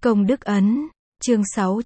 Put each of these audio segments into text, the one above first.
Công đức ấn, chương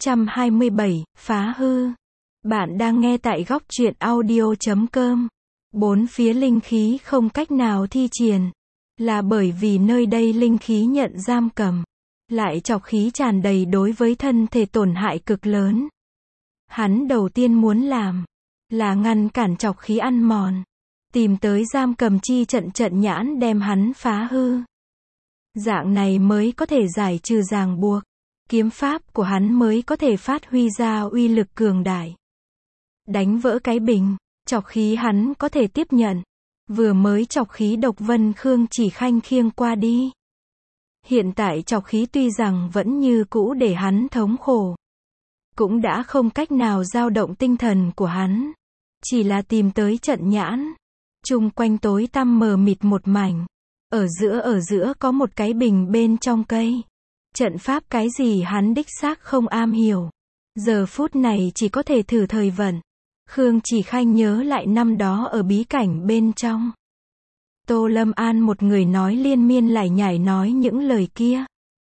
627, phá hư. Bạn đang nghe tại góc truyện audio.com. Bốn phía linh khí không cách nào thi triển, là bởi vì nơi đây linh khí nhận giam cầm, lại trọc khí tràn đầy đối với thân thể tổn hại cực lớn. Hắn đầu tiên muốn làm, là ngăn cản trọc khí ăn mòn, tìm tới giam cầm chi trận trận nhãn đem hắn phá hư. Dạng này mới có thể giải trừ ràng buộc, kiếm pháp của hắn mới có thể phát huy ra uy lực cường đại. Đánh vỡ cái bình, trọc khí hắn có thể tiếp nhận. Vừa mới trọc khí độc Vân Khương chỉ khanh khiêng qua đi. Hiện tại trọc khí tuy rằng vẫn như cũ để hắn thống khổ, cũng đã không cách nào dao động tinh thần của hắn. Chỉ là tìm tới trận nhãn, chung quanh tối tăm mờ mịt một mảnh. Ở giữa có một cái bình bên trong cây. Trận pháp cái gì hắn đích xác không am hiểu. Giờ phút này chỉ có thể thử thời vận. Khương Chỉ Khanh nhớ lại năm đó ở bí cảnh bên trong. Tô Lâm An một người nói liên miên lải nhải nói những lời kia.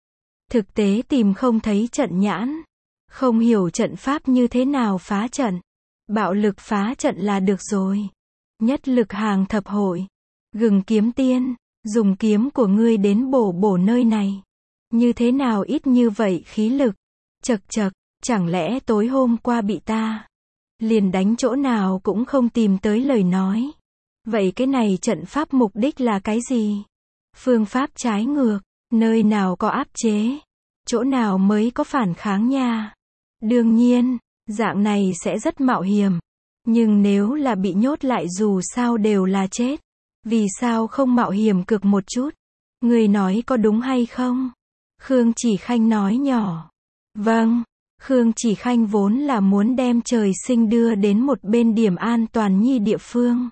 Thực tế tìm không thấy trận nhãn. Không hiểu trận pháp như thế nào phá trận. Bạo lực phá trận là được rồi. Nhất lực hàng thập hội. Gừng kiếm tiên, dùng kiếm của ngươi đến bổ nơi này. Như thế nào ít như vậy khí lực. Chậc chậc, chẳng lẽ tối hôm qua bị ta liền đánh chỗ nào cũng không tìm tới lời nói. Vậy cái này trận pháp mục đích là cái gì? Phương pháp trái ngược, nơi nào có áp chế, chỗ nào mới có phản kháng nha. Đương nhiên, dạng này sẽ rất mạo hiểm. Nhưng nếu là bị nhốt lại dù sao đều là chết. Vì sao không mạo hiểm cực một chút? Người nói có đúng hay không? Khương Chỉ Khanh nói nhỏ. Vâng. Khương Chỉ Khanh vốn là muốn đem Trời Sinh đưa đến một bên điểm an toàn nhi địa phương.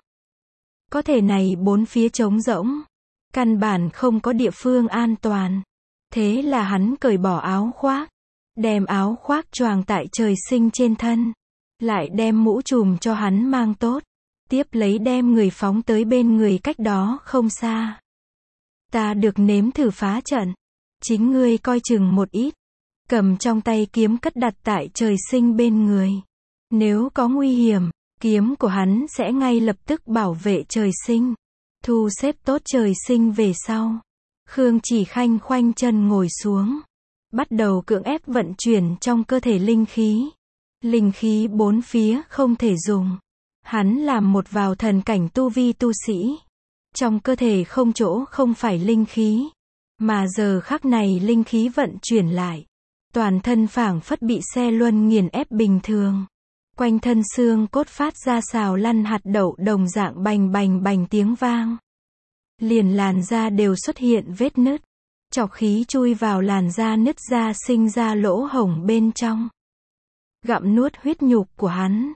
Có thể này bốn phía trống rỗng. Căn bản không có địa phương an toàn. Thế là hắn cởi bỏ áo khoác. Đem áo khoác choàng tại Trời Sinh trên thân. Lại đem mũ trùm cho hắn mang tốt. Tiếp lấy đem người phóng tới bên người cách đó không xa. Ta được nếm thử phá trận. Chính ngươi coi chừng một ít. Cầm trong tay kiếm cất đặt tại Trời Sinh bên người. Nếu có nguy hiểm, kiếm của hắn sẽ ngay lập tức bảo vệ Trời Sinh. Thu xếp tốt Trời Sinh về sau. Khương Chỉ Khanh khoanh chân ngồi xuống. Bắt đầu cưỡng ép vận chuyển trong cơ thể linh khí. Linh khí bốn phía không thể dùng. Hắn làm một vào thần cảnh tu vi tu sĩ. Trong cơ thể không chỗ không phải linh khí. Mà giờ khắc này linh khí vận chuyển lại. Toàn thân phảng phất bị xe luân nghiền ép bình thường. Quanh thân xương cốt phát ra xào lăn hạt đậu đồng dạng bành bành tiếng vang. Liền làn da đều xuất hiện vết nứt. Trọc khí chui vào làn da nứt ra sinh ra lỗ hổng bên trong. Gặm nuốt huyết nhục của hắn.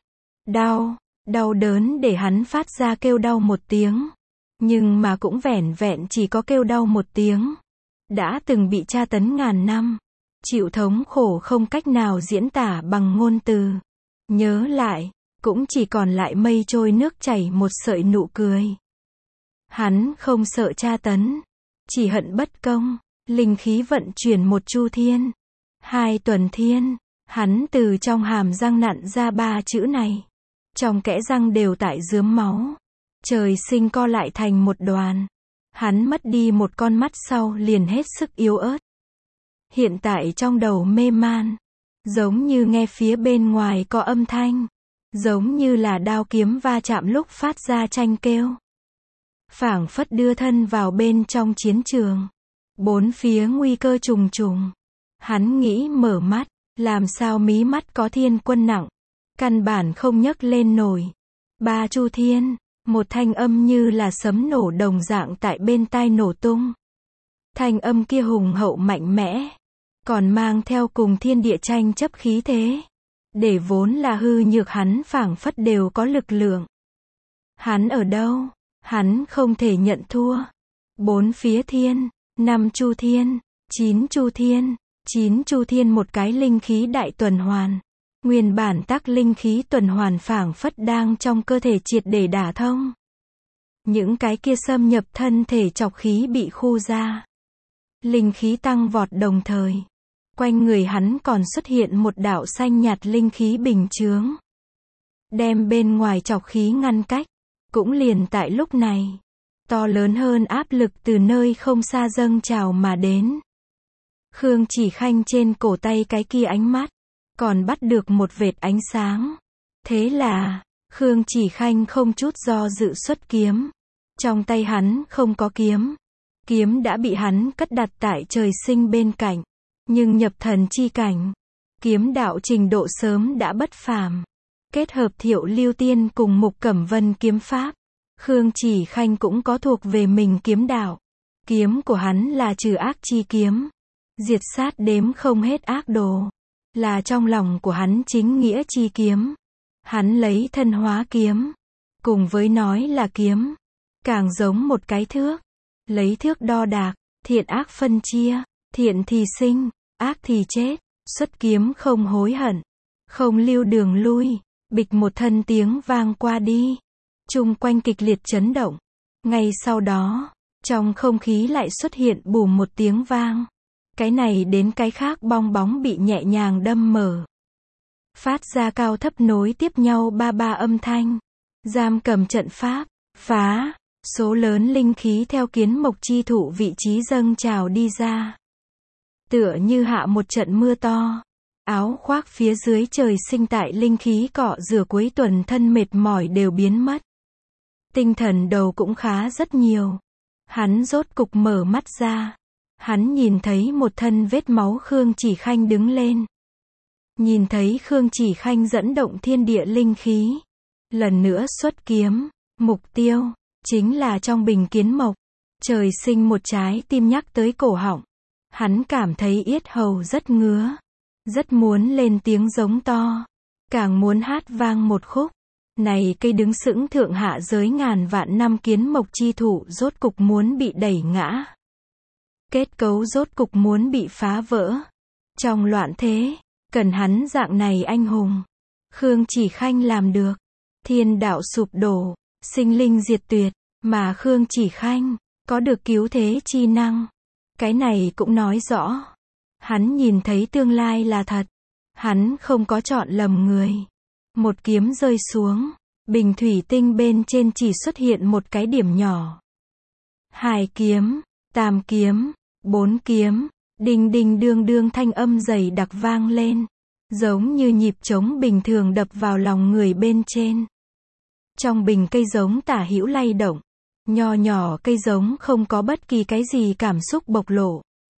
Đau đớn để hắn phát ra kêu đau một tiếng. Nhưng mà cũng vẻn vẹn chỉ có kêu đau một tiếng. Đã từng bị tra tấn ngàn năm. Chịu thống khổ không cách nào diễn tả bằng ngôn từ. Nhớ lại, cũng chỉ còn lại mây trôi nước chảy một sợi nụ cười. Hắn không sợ tra tấn. Chỉ hận bất công. Linh khí vận chuyển một chu thiên. 2 tuần thiên. Hắn từ trong hàm răng nặn ra 3 chữ này. Trong kẽ răng đều tại rướm máu. Trời Sinh co lại thành một đoàn. Hắn mất đi một con mắt sau liền hết sức yếu ớt. Hiện tại trong đầu mê man. Giống như nghe phía bên ngoài có âm thanh. Giống như là đao kiếm va chạm lúc phát ra tranh kêu. Phảng phất đưa thân vào bên trong chiến trường. Bốn phía nguy cơ trùng trùng. Hắn nghĩ mở mắt. Làm sao mí mắt có thiên quân nặng. Căn bản không nhấc lên nổi. 3 chu thiên. Một thanh âm như là sấm nổ đồng dạng tại bên tai nổ tung. Thanh âm kia hùng hậu mạnh mẽ. Còn mang theo cùng thiên địa tranh chấp khí thế. Để vốn là hư nhược hắn phảng phất đều có lực lượng. Hắn ở đâu? Hắn không thể nhận thua. 4 phía thiên. 5 chu thiên. 9 chu thiên. 9 chu thiên một cái linh khí đại tuần hoàn. Nguyên bản tắc linh khí tuần hoàn phảng phất đang trong cơ thể triệt để đả thông. Những cái kia xâm nhập thân thể trọc khí bị khu ra. Linh khí tăng vọt đồng thời. Quanh người hắn còn xuất hiện một đạo xanh nhạt linh khí bình chướng, đem bên ngoài trọc khí ngăn cách. Cũng liền tại lúc này, to lớn hơn áp lực từ nơi không xa dâng trào mà đến. Khương Chỉ Khanh trên cổ tay cái kia ánh mắt, còn bắt được một vệt ánh sáng. Thế là, Khương Chỉ Khanh không chút do dự xuất kiếm. Trong tay hắn không có kiếm. Kiếm đã bị hắn cất đặt tại trời sinh bên cạnh. Nhưng nhập thần chi cảnh, kiếm đạo trình độ sớm đã bất phàm. Kết hợp Thiệu Lưu Tiên cùng Mục Cẩm Vân kiếm pháp, Khương Chỉ Khanh cũng có thuộc về mình kiếm đạo. Kiếm của hắn là trừ ác chi kiếm, diệt sát đếm không hết ác đồ, là trong lòng của hắn chính nghĩa chi kiếm. Hắn lấy thân hóa kiếm, cùng với nói là kiếm, càng giống một cái thước, lấy thước đo đạc, thiện ác phân chia, thiện thì sinh, ác thì chết, xuất kiếm không hối hận, không lưu đường lui. Bịch một thân tiếng vang qua đi, chung quanh kịch liệt chấn động. Ngay sau đó, trong không khí lại xuất hiện bùm một tiếng vang. Cái này đến cái khác bong bóng bị nhẹ nhàng đâm mở, phát ra cao thấp nối tiếp nhau ba âm thanh. Giam cầm trận pháp, phá, số lớn linh khí theo kiến mộc chi thụ vị trí dâng trào đi ra. Tựa như hạ một trận mưa to. Áo khoác phía dưới trời sinh tại linh khí cọ rửa cuối tuần thân mệt mỏi đều biến mất. Tinh thần đầu cũng khá rất nhiều. Hắn rốt cục mở mắt ra. Hắn nhìn thấy một thân vết máu Khương Chỉ Khanh đứng lên. Nhìn thấy Khương Chỉ Khanh dẫn động thiên địa linh khí. Lần nữa xuất kiếm. Mục tiêu, chính là trong bình kiến mộc. Trời sinh một trái tim nhắc tới cổ họng. Hắn cảm thấy yết hầu rất ngứa. Rất muốn lên tiếng giống to. Càng muốn hát vang một khúc. Này cây đứng sững thượng hạ giới ngàn vạn năm kiến mộc chi thụ rốt cục muốn bị đẩy ngã. Kết cấu rốt cục muốn bị phá vỡ. Trong loạn thế, cần hắn dạng này anh hùng. Khương Chỉ Khanh làm được. Thiên đạo sụp đổ, sinh linh diệt tuyệt. Mà Khương Chỉ Khanh, có được cứu thế chi năng. Cái này cũng nói rõ. Hắn nhìn thấy tương lai là thật. Hắn không có chọn lầm người. Một kiếm rơi xuống. Bình thủy tinh bên trên chỉ xuất hiện một cái điểm nhỏ. 2 kiếm, 3 kiếm, 4 kiếm. Đinh đinh đương đương thanh âm dày đặc vang lên. Giống như nhịp trống bình thường đập vào lòng người bên trên. Trong bình cây giống tả hữu lay động. Nho nhỏ cây giống không có bất kỳ cái gì cảm xúc bộc lộ.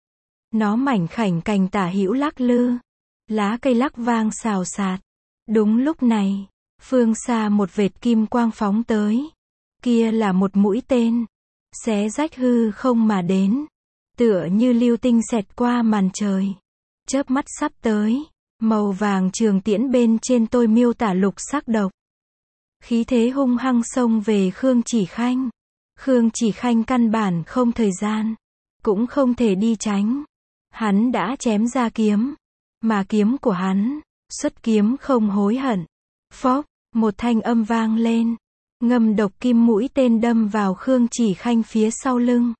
Nó mảnh khảnh cành tả hữu lắc lư. Lá cây lắc vang xào xạc. Đúng lúc này, phương xa một vệt kim quang phóng tới. Kia là một mũi tên. Xé rách hư không mà đến. Tựa như lưu tinh xẹt qua màn trời. Chớp mắt sắp tới. Màu vàng trường tiễn bên trên tôi miêu tả lục sắc độc. Khí thế hung hăng xông về Khương Chỉ Khanh. Khương Chỉ Khanh căn bản không thời gian. Cũng không thể đi tránh. Hắn đã chém ra kiếm. Mà kiếm của hắn, xuất kiếm không hối hận. Phốc, một thanh âm vang lên. Ngâm độc kim mũi tên đâm vào Khương Chỉ Khanh phía sau lưng.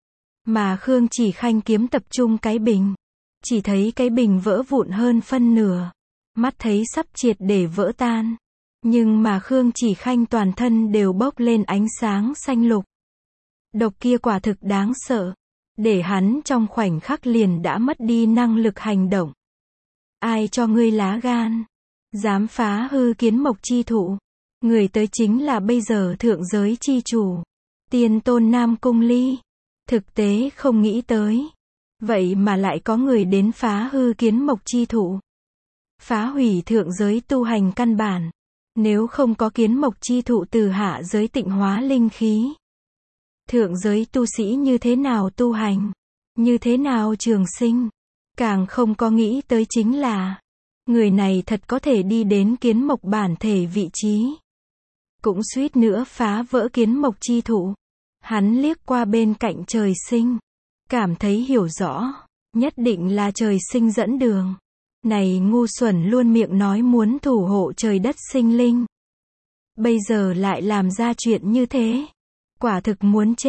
Mà Khương Chỉ Khanh kiếm tập trung cái bình. Chỉ thấy cái bình vỡ vụn hơn phân nửa. Mắt thấy sắp triệt để vỡ tan. Nhưng mà Khương Chỉ Khanh toàn thân đều bốc lên ánh sáng xanh lục. Độc kia quả thực đáng sợ. Để hắn trong khoảnh khắc liền đã mất đi năng lực hành động. Ai cho ngươi lá gan? Dám phá hư kiến mộc chi thụ. Người tới chính là bây giờ thượng giới chi chủ. Tiên tôn Nam Cung Ly. Thực tế không nghĩ tới. Vậy mà lại có người đến phá hư kiến mộc chi thụ. Phá hủy thượng giới tu hành căn bản. Nếu không có kiến mộc chi thụ từ hạ giới tịnh hóa linh khí. Thượng giới tu sĩ như thế nào tu hành? Như thế nào trường sinh? Càng không có nghĩ tới chính là, người này thật có thể đi đến kiến mộc bản thể vị trí. Cũng suýt nữa phá vỡ kiến mộc chi thụ. Hắn liếc qua bên cạnh trời sinh. Cảm thấy hiểu rõ, nhất định là trời sinh dẫn đường. Này ngu xuẩn luôn miệng nói muốn thủ hộ trời đất sinh linh. Bây giờ lại làm ra chuyện như thế. Quả thực muốn chết.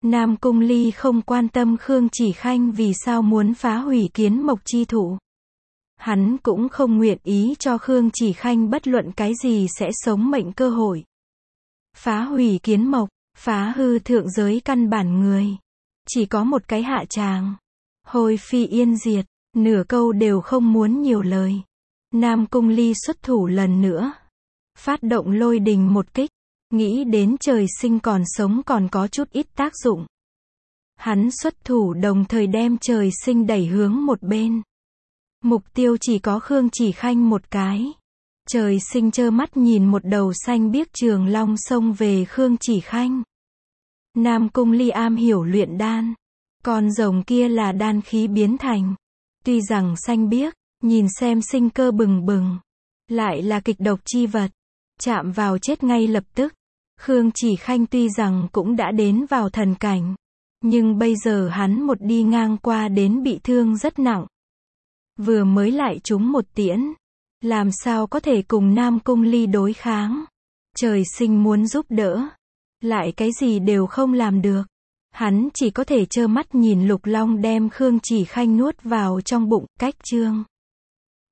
Nam Cung Ly không quan tâm Khương Chỉ Khanh vì sao muốn phá hủy Kiến Mộc chi thụ. Hắn cũng không nguyện ý cho Khương Chỉ Khanh bất luận cái gì sẽ sống mệnh cơ hội. Phá hủy Kiến Mộc, phá hư thượng giới căn bản người. Chỉ có một cái hạ tràng. Hồi phi yên diệt, nửa câu đều không muốn nhiều lời. Nam Cung Ly xuất thủ lần nữa. Phát động lôi đình một kích. Nghĩ đến trời sinh còn sống còn có chút ít tác dụng. Hắn xuất thủ đồng thời đem trời sinh đẩy hướng một bên. Mục tiêu chỉ có Khương Chỉ Khanh một cái. Trời sinh trơ mắt nhìn một đầu xanh biếc trường long xông về Khương Chỉ Khanh. Nam Cung Ly am hiểu luyện đan. Con rồng kia là đan khí biến thành. Tuy rằng xanh biếc, nhìn xem sinh cơ bừng bừng. Lại là kịch độc chi vật. Chạm vào chết ngay lập tức. Khương Chỉ Khanh tuy rằng cũng đã đến vào thần cảnh. Nhưng bây giờ hắn một đi ngang qua đến bị thương rất nặng. Vừa mới lại trúng một tiễn. Làm sao có thể cùng Nam Cung Ly đối kháng. Trời sinh muốn giúp đỡ. Lại cái gì đều không làm được. Hắn chỉ có thể trơ mắt nhìn Lục Long đem Khương Chỉ Khanh nuốt vào trong bụng, cách chương.